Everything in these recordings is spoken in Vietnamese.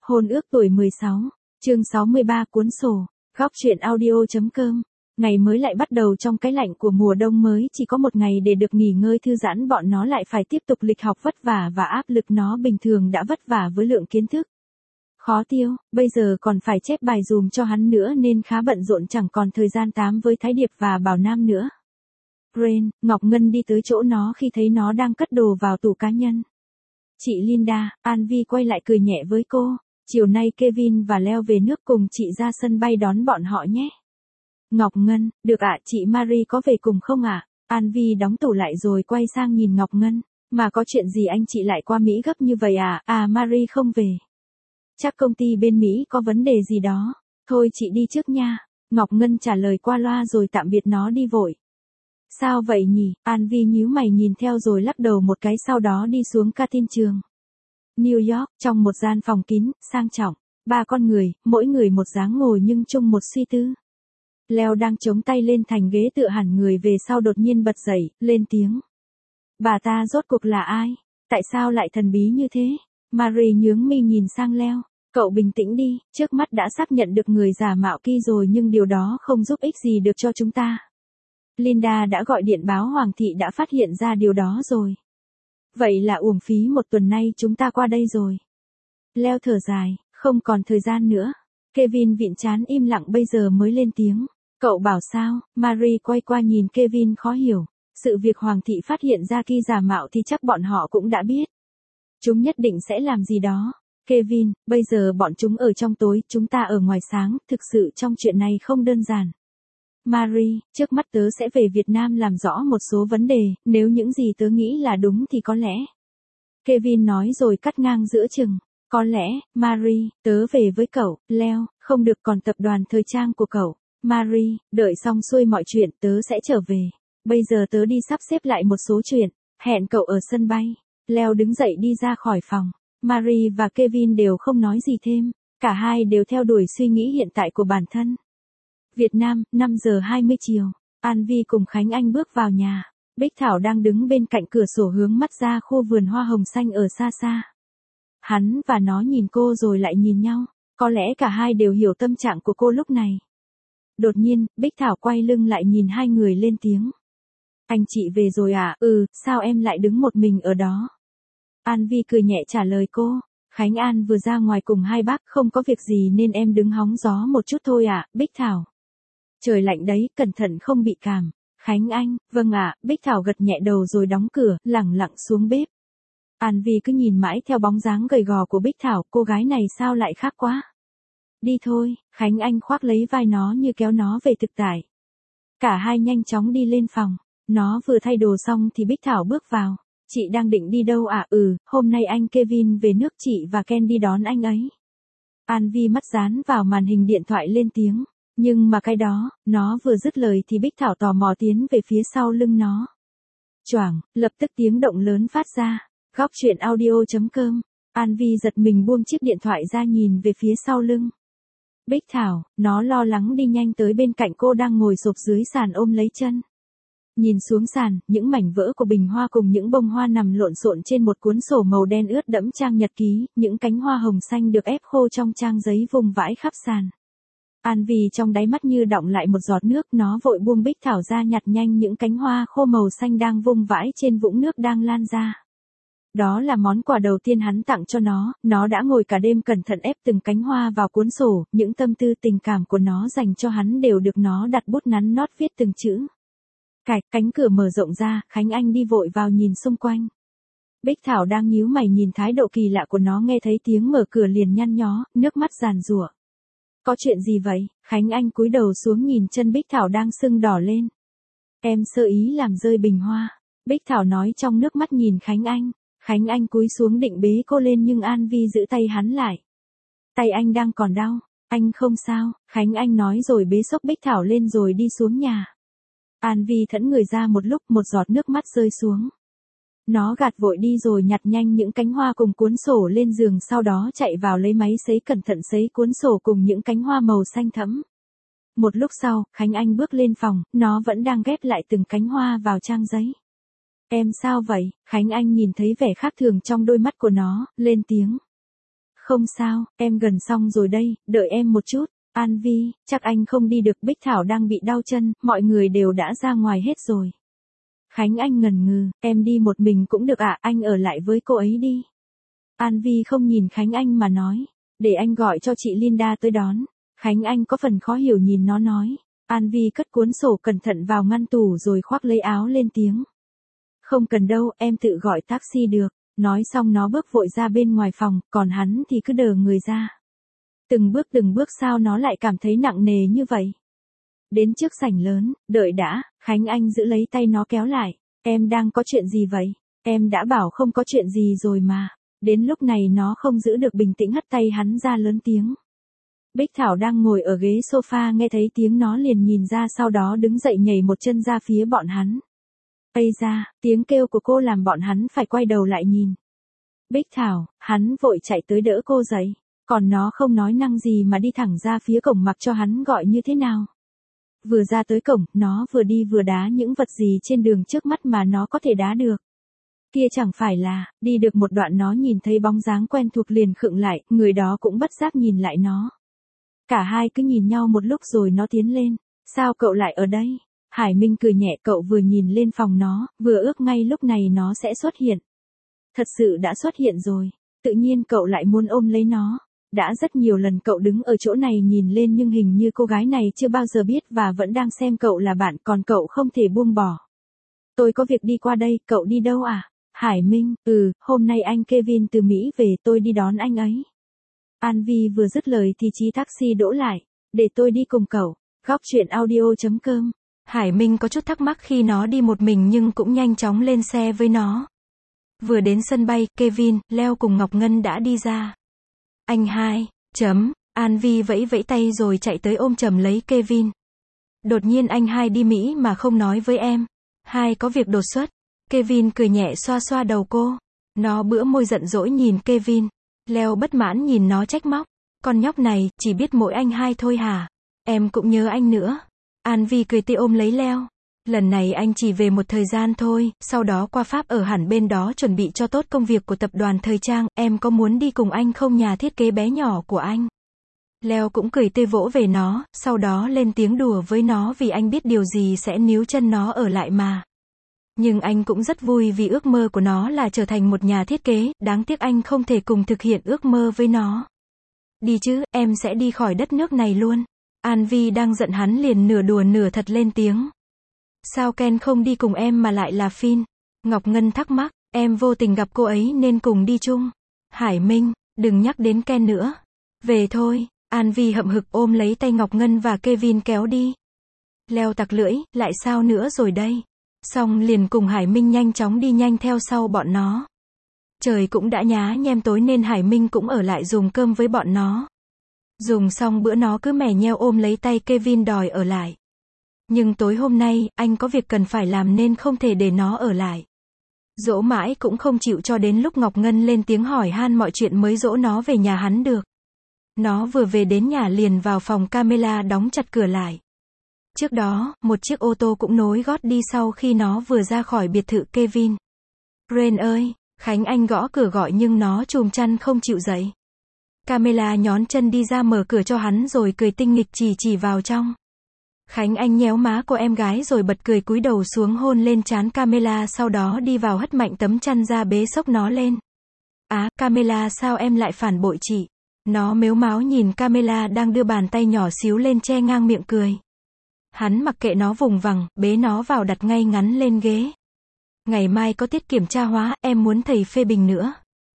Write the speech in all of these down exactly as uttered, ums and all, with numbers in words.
Hôn ước tuổi mười sáu, chương sáu mươi ba cuốn sổ, góc truyện audio.com. Ngày mới lại bắt đầu trong cái lạnh của mùa đông mới, chỉ có một ngày để được nghỉ ngơi thư giãn, bọn nó lại phải tiếp tục lịch học vất vả và áp lực, nó bình thường đã vất vả với lượng kiến thức khó tiêu, bây giờ còn phải chép bài dùm cho hắn nữa nên khá bận rộn, chẳng còn thời gian tám với Thái Điệp và Bảo Nam nữa. Rain, Ngọc Ngân đi tới chỗ nó khi thấy nó đang cất đồ vào tủ cá nhân. Chị Linda, An Vi quay lại cười nhẹ với cô, chiều nay Kevin và Leo về nước, cùng chị ra sân bay đón bọn họ nhé. Ngọc Ngân, được ạ. Chị Marie có về cùng không ạ? An Vi đóng tủ lại rồi quay sang nhìn Ngọc Ngân, mà có chuyện gì anh chị lại qua Mỹ gấp như vậy à? À, Marie không về. Chắc công ty bên Mỹ có vấn đề gì đó. Thôi chị đi trước nha. Ngọc Ngân trả lời qua loa rồi tạm biệt nó đi vội. Sao vậy nhỉ? An Vi nhíu mày nhìn theo rồi lắc đầu một cái, sau đó đi xuống canteen trường New York, trong một gian phòng kín, sang trọng. Ba con người, mỗi người một dáng ngồi nhưng chung một suy tư. Leo đang chống tay lên thành ghế tựa hẳn người về sau đột nhiên bật dậy, lên tiếng. Bà ta rốt cuộc là ai? Tại sao lại thần bí như thế? Marie nhướng mi nhìn sang Leo. Cậu bình tĩnh đi, trước mắt đã xác nhận được người giả mạo Ki rồi nhưng điều đó không giúp ích gì được cho chúng ta. Linda đã gọi điện báo Hoàng thị đã phát hiện ra điều đó rồi. Vậy là uổng phí một tuần nay chúng ta qua đây rồi. Leo thở dài, không còn thời gian nữa. Kevin vịn trán im lặng bây giờ mới lên tiếng. Cậu bảo sao? Marie quay qua nhìn Kevin khó hiểu. Sự việc Hoàng thị phát hiện ra Ki giả mạo thì chắc bọn họ cũng đã biết. Chúng nhất định sẽ làm gì đó. Kevin, bây giờ bọn chúng ở trong tối, chúng ta ở ngoài sáng, thực sự trong chuyện này không đơn giản. Marie, trước mắt tớ sẽ về Việt Nam làm rõ một số vấn đề, nếu những gì tớ nghĩ là đúng thì có lẽ. Kevin nói rồi cắt ngang giữa chừng. Có lẽ, Marie, tớ về với cậu. Leo, không được, còn tập đoàn thời trang của cậu. Marie, đợi xong xuôi mọi chuyện tớ sẽ trở về. Bây giờ tớ đi sắp xếp lại một số chuyện. Hẹn cậu ở sân bay. Leo đứng dậy đi ra khỏi phòng. Marie và Kevin đều không nói gì thêm. Cả hai đều theo đuổi suy nghĩ hiện tại của bản thân. Việt Nam, năm giờ hai mươi chiều. An Vi cùng Khánh Anh bước vào nhà. Bích Thảo đang đứng bên cạnh cửa sổ hướng mắt ra khu vườn hoa hồng xanh ở xa xa. Hắn và nó nhìn cô rồi lại nhìn nhau. Có lẽ cả hai đều hiểu tâm trạng của cô lúc này. Đột nhiên, Bích Thảo quay lưng lại nhìn hai người lên tiếng. Anh chị về rồi à? Ừ, sao em lại đứng một mình ở đó? An Vi cười nhẹ trả lời cô. Khánh An vừa ra ngoài cùng hai bác, không có việc gì nên em đứng hóng gió một chút thôi ạ. Bích Thảo. Trời lạnh đấy, cẩn thận không bị cảm. Khánh Anh, vâng ạ. Bích Thảo gật nhẹ đầu rồi đóng cửa, lẳng lặng xuống bếp. An Vi cứ nhìn mãi theo bóng dáng gầy gò của Bích Thảo, cô gái này sao lại khác quá. Đi thôi, Khánh Anh khoác lấy vai nó như kéo nó về thực tại. Cả hai nhanh chóng đi lên phòng. Nó vừa thay đồ xong thì Bích Thảo bước vào. Chị đang định đi đâu à? Ừ, hôm nay anh Kevin về nước, chị và Ken đi đón anh ấy. An Vi mắt dán vào màn hình điện thoại lên tiếng. Nhưng mà cái đó, nó vừa dứt lời thì Bích Thảo tò mò tiến về phía sau lưng nó. Choảng, lập tức tiếng động lớn phát ra. Góc truyện audio.com. An Vi giật mình buông chiếc điện thoại ra nhìn về phía sau lưng. Bích Thảo, nó lo lắng đi nhanh tới bên cạnh cô đang ngồi xổm dưới sàn ôm lấy chân. Nhìn xuống sàn, những mảnh vỡ của bình hoa cùng những bông hoa nằm lộn xộn trên một cuốn sổ màu đen ướt đẫm trang nhật ký, những cánh hoa hồng xanh được ép khô trong trang giấy vùng vãi khắp sàn. An Vi trong đáy mắt như đọng lại một giọt nước, nó vội buông Bích Thảo ra nhặt nhanh những cánh hoa khô màu xanh đang vung vãi trên vũng nước đang lan ra. Đó là món quà đầu tiên hắn tặng cho nó, nó đã ngồi cả đêm cẩn thận ép từng cánh hoa vào cuốn sổ, những tâm tư tình cảm của nó dành cho hắn đều được nó đặt bút nắn nót viết từng chữ. Cạch, cánh cửa mở rộng ra, Khánh Anh đi vội vào nhìn xung quanh. Bích Thảo đang nhíu mày nhìn thái độ kỳ lạ của nó, nghe thấy tiếng mở cửa liền nhăn nhó, nước mắt giàn giụa. Có chuyện gì vậy? Khánh Anh cúi đầu xuống nhìn chân Bích Thảo đang sưng đỏ lên. Em sơ ý làm rơi bình hoa. Bích Thảo nói trong nước mắt nhìn Khánh Anh. Khánh Anh cúi xuống định bế cô lên nhưng An Vi giữ tay hắn lại. Tay anh đang còn đau. Anh không sao, Khánh Anh nói rồi bế xốc Bích Thảo lên rồi đi xuống nhà. An Vi thẫn người ra một lúc, một giọt nước mắt rơi xuống. Nó gạt vội đi rồi nhặt nhanh những cánh hoa cùng cuốn sổ lên giường, sau đó chạy vào lấy máy sấy cẩn thận sấy cuốn sổ cùng những cánh hoa màu xanh thẫm. Một lúc sau, Khánh Anh bước lên phòng, nó vẫn đang ghép lại từng cánh hoa vào trang giấy. Em sao vậy? Khánh Anh nhìn thấy vẻ khác thường trong đôi mắt của nó, lên tiếng. Không sao, em gần xong rồi đây, đợi em một chút. An Vi, chắc anh không đi được, Bích Thảo đang bị đau chân, mọi người đều đã ra ngoài hết rồi. Khánh Anh ngần ngừ, em đi một mình cũng được ạ, anh ở lại với cô ấy đi. An Vi không nhìn Khánh Anh mà nói, để anh gọi cho chị Linda tới đón. Khánh Anh có phần khó hiểu nhìn nó nói. An Vi cất cuốn sổ cẩn thận vào ngăn tủ rồi khoác lấy áo lên tiếng. Không cần đâu, em tự gọi taxi được. Nói xong nó bước vội ra bên ngoài phòng, còn hắn thì cứ đờ người ra. Từng bước từng bước sao nó lại cảm thấy nặng nề như vậy. Đến trước sảnh lớn, đợi đã, Khánh Anh giữ lấy tay nó kéo lại. Em đang có chuyện gì vậy? Em đã bảo không có chuyện gì rồi mà. Đến lúc này nó không giữ được bình tĩnh hất tay hắn ra lớn tiếng. Bích Thảo đang ngồi ở ghế sofa nghe thấy tiếng nó liền nhìn ra, sau đó đứng dậy nhảy một chân ra phía bọn hắn. Ây da, tiếng kêu của cô làm bọn hắn phải quay đầu lại nhìn. Bích Thảo, hắn vội chạy tới đỡ cô dậy, còn nó không nói năng gì mà đi thẳng ra phía cổng mặc cho hắn gọi như thế nào. Vừa ra tới cổng, nó vừa đi vừa đá những vật gì trên đường trước mắt mà nó có thể đá được. Kia chẳng phải là, đi được một đoạn nó nhìn thấy bóng dáng quen thuộc liền khựng lại, người đó cũng bất giác nhìn lại nó. Cả hai cứ nhìn nhau một lúc rồi nó tiến lên. Sao cậu lại ở đây? Hải Minh cười nhẹ, cậu vừa nhìn lên phòng nó, vừa ước ngay lúc này nó sẽ xuất hiện. Thật sự đã xuất hiện rồi. Tự nhiên cậu lại muốn ôm lấy nó. Đã rất nhiều lần cậu đứng ở chỗ này nhìn lên nhưng hình như cô gái này chưa bao giờ biết và vẫn đang xem cậu là bạn, còn cậu không thể buông bỏ. Tôi có việc đi qua đây, cậu đi đâu à? Hải Minh, ừ, hôm nay anh Kevin từ Mỹ về, tôi đi đón anh ấy. An Vi vừa dứt lời thì chiếc taxi đỗ lại. Để tôi đi cùng cậu. Góc truyện audio chấm com. Hải Minh có chút thắc mắc khi nó đi một mình nhưng cũng nhanh chóng lên xe với nó. Vừa đến sân bay, Kevin, Leo cùng Ngọc Ngân đã đi ra. Anh hai, chấm, An Vi vẫy vẫy tay rồi chạy tới ôm chầm lấy Kevin. Đột nhiên anh hai đi Mỹ mà không nói với em. Hai có việc đột xuất. Kevin cười nhẹ xoa xoa đầu cô. Nó bữa môi giận dỗi nhìn Kevin. Leo bất mãn nhìn nó trách móc. Con nhóc này, chỉ biết mỗi anh hai thôi hả? Em cũng nhớ anh nữa. An Vi cười tươi ôm lấy Leo. Lần này anh chỉ về một thời gian thôi, sau đó qua Pháp ở hẳn bên đó chuẩn bị cho tốt công việc của tập đoàn thời trang, em có muốn đi cùng anh không, nhà thiết kế bé nhỏ của anh? Leo cũng cười tươi vỗ về nó, sau đó lên tiếng đùa với nó vì anh biết điều gì sẽ níu chân nó ở lại mà. Nhưng anh cũng rất vui vì ước mơ của nó là trở thành một nhà thiết kế, đáng tiếc anh không thể cùng thực hiện ước mơ với nó. Đi chứ, em sẽ đi khỏi đất nước này luôn. An Vi đang giận hắn liền nửa đùa nửa thật lên tiếng. Sao Ken không đi cùng em mà lại là Phin? Ngọc Ngân thắc mắc, em vô tình gặp cô ấy nên cùng đi chung. Hải Minh, đừng nhắc đến Ken nữa. Về thôi, An Vi hậm hực ôm lấy tay Ngọc Ngân và Kevin kéo đi. Leo tặc lưỡi, lại sao nữa rồi đây? Xong liền cùng Hải Minh nhanh chóng đi nhanh theo sau bọn nó. Trời cũng đã nhá nhem tối nên Hải Minh cũng ở lại dùng cơm với bọn nó. Dùng xong bữa nó cứ mè nheo ôm lấy tay Kevin đòi ở lại. Nhưng tối hôm nay, anh có việc cần phải làm nên không thể để nó ở lại. Dỗ mãi cũng không chịu cho đến lúc Ngọc Ngân lên tiếng hỏi han mọi chuyện mới dỗ nó về nhà hắn được. Nó vừa về đến nhà liền vào phòng Camilla đóng chặt cửa lại. Trước đó, một chiếc ô tô cũng nối gót đi sau khi nó vừa ra khỏi biệt thự Kevin. Ren ơi, Khánh Anh gõ cửa gọi nhưng nó chùm chăn không chịu dậy. Camilla nhón chân đi ra mở cửa cho hắn rồi cười tinh nghịch chỉ chỉ vào trong. Khánh Anh nhéo má cô em gái rồi bật cười cúi đầu xuống hôn lên trán Camilla, sau đó đi vào hất mạnh tấm chăn ra bế xốc nó lên. Á, Camilla sao em lại phản bội chị? Nó mếu máo nhìn Camilla đang đưa bàn tay nhỏ xíu lên che ngang miệng cười. Hắn mặc kệ nó vùng vằng, bế nó vào đặt ngay ngắn lên ghế. Ngày mai có tiết kiểm tra hóa, em muốn thầy phê bình nữa.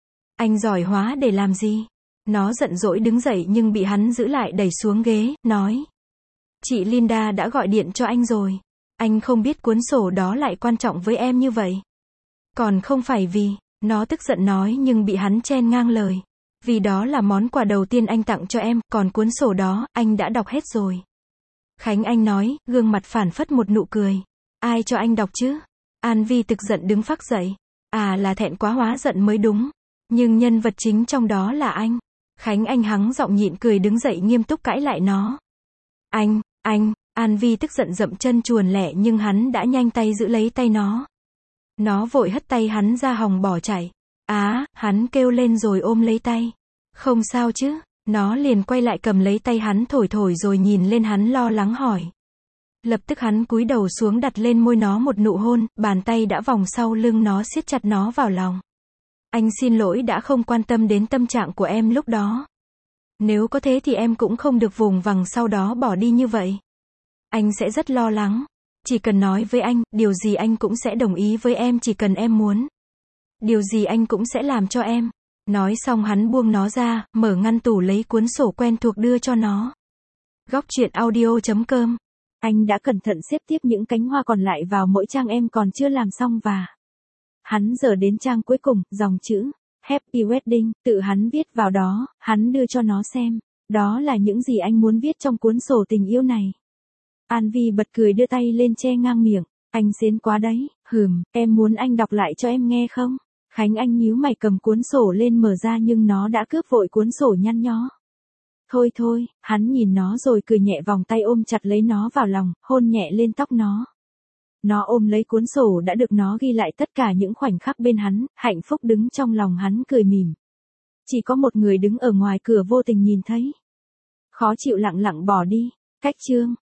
Anh giỏi hóa để làm gì? Nó giận dỗi đứng dậy nhưng bị hắn giữ lại đẩy xuống ghế, nói. Chị Linda đã gọi điện cho anh rồi. Anh không biết cuốn sổ đó lại quan trọng với em như vậy. Còn không phải vì, nó tức giận nói nhưng bị hắn chen ngang lời. Vì đó là món quà đầu tiên anh tặng cho em, còn cuốn sổ đó, anh đã đọc hết rồi. Khánh Anh nói, gương mặt phản phất một nụ cười. Ai cho anh đọc chứ? An Vi tức giận đứng phác dậy. À là thẹn quá hóa giận mới đúng. Nhưng nhân vật chính trong đó là anh. Khánh Anh hắng giọng nhịn cười đứng dậy nghiêm túc cãi lại nó. Anh, anh, An Vi tức giận dậm chân chuồn lẹ nhưng hắn đã nhanh tay giữ lấy tay nó. Nó vội hất tay hắn ra hòng bỏ chạy. Á, hắn kêu lên rồi ôm lấy tay. Không sao chứ, nó liền quay lại cầm lấy tay hắn thổi thổi rồi nhìn lên hắn lo lắng hỏi. Lập tức hắn cúi đầu xuống đặt lên môi nó một nụ hôn, bàn tay đã vòng sau lưng nó siết chặt nó vào lòng. Anh xin lỗi đã không quan tâm đến tâm trạng của em lúc đó. Nếu có thế thì em cũng không được vùng vằng sau đó bỏ đi như vậy. Anh sẽ rất lo lắng. Chỉ cần nói với anh, điều gì anh cũng sẽ đồng ý với em chỉ cần em muốn. Điều gì anh cũng sẽ làm cho em. Nói xong hắn buông nó ra, mở ngăn tủ lấy cuốn sổ quen thuộc đưa cho nó. Góc truyện audio chấm com. Anh đã cẩn thận xếp tiếp những cánh hoa còn lại vào mỗi trang em còn chưa làm xong và hắn giờ đến trang cuối cùng, dòng chữ Happy Wedding, tự hắn viết vào đó, hắn đưa cho nó xem. Đó là những gì anh muốn viết trong cuốn sổ tình yêu này. An Vi bật cười đưa tay lên che ngang miệng. Anh xến quá đấy, hừm, em muốn anh đọc lại cho em nghe không? Khánh Anh nhíu mày cầm cuốn sổ lên mở ra nhưng nó đã cướp vội cuốn sổ nhăn nhó. Thôi thôi, hắn nhìn nó rồi cười nhẹ vòng tay ôm chặt lấy nó vào lòng, hôn nhẹ lên tóc nó. Nó ôm lấy cuốn sổ đã được nó ghi lại tất cả những khoảnh khắc bên hắn, hạnh phúc đứng trong lòng hắn cười mỉm. Chỉ có một người đứng ở ngoài cửa vô tình nhìn thấy. Khó chịu lặng lặng bỏ đi. Cách chương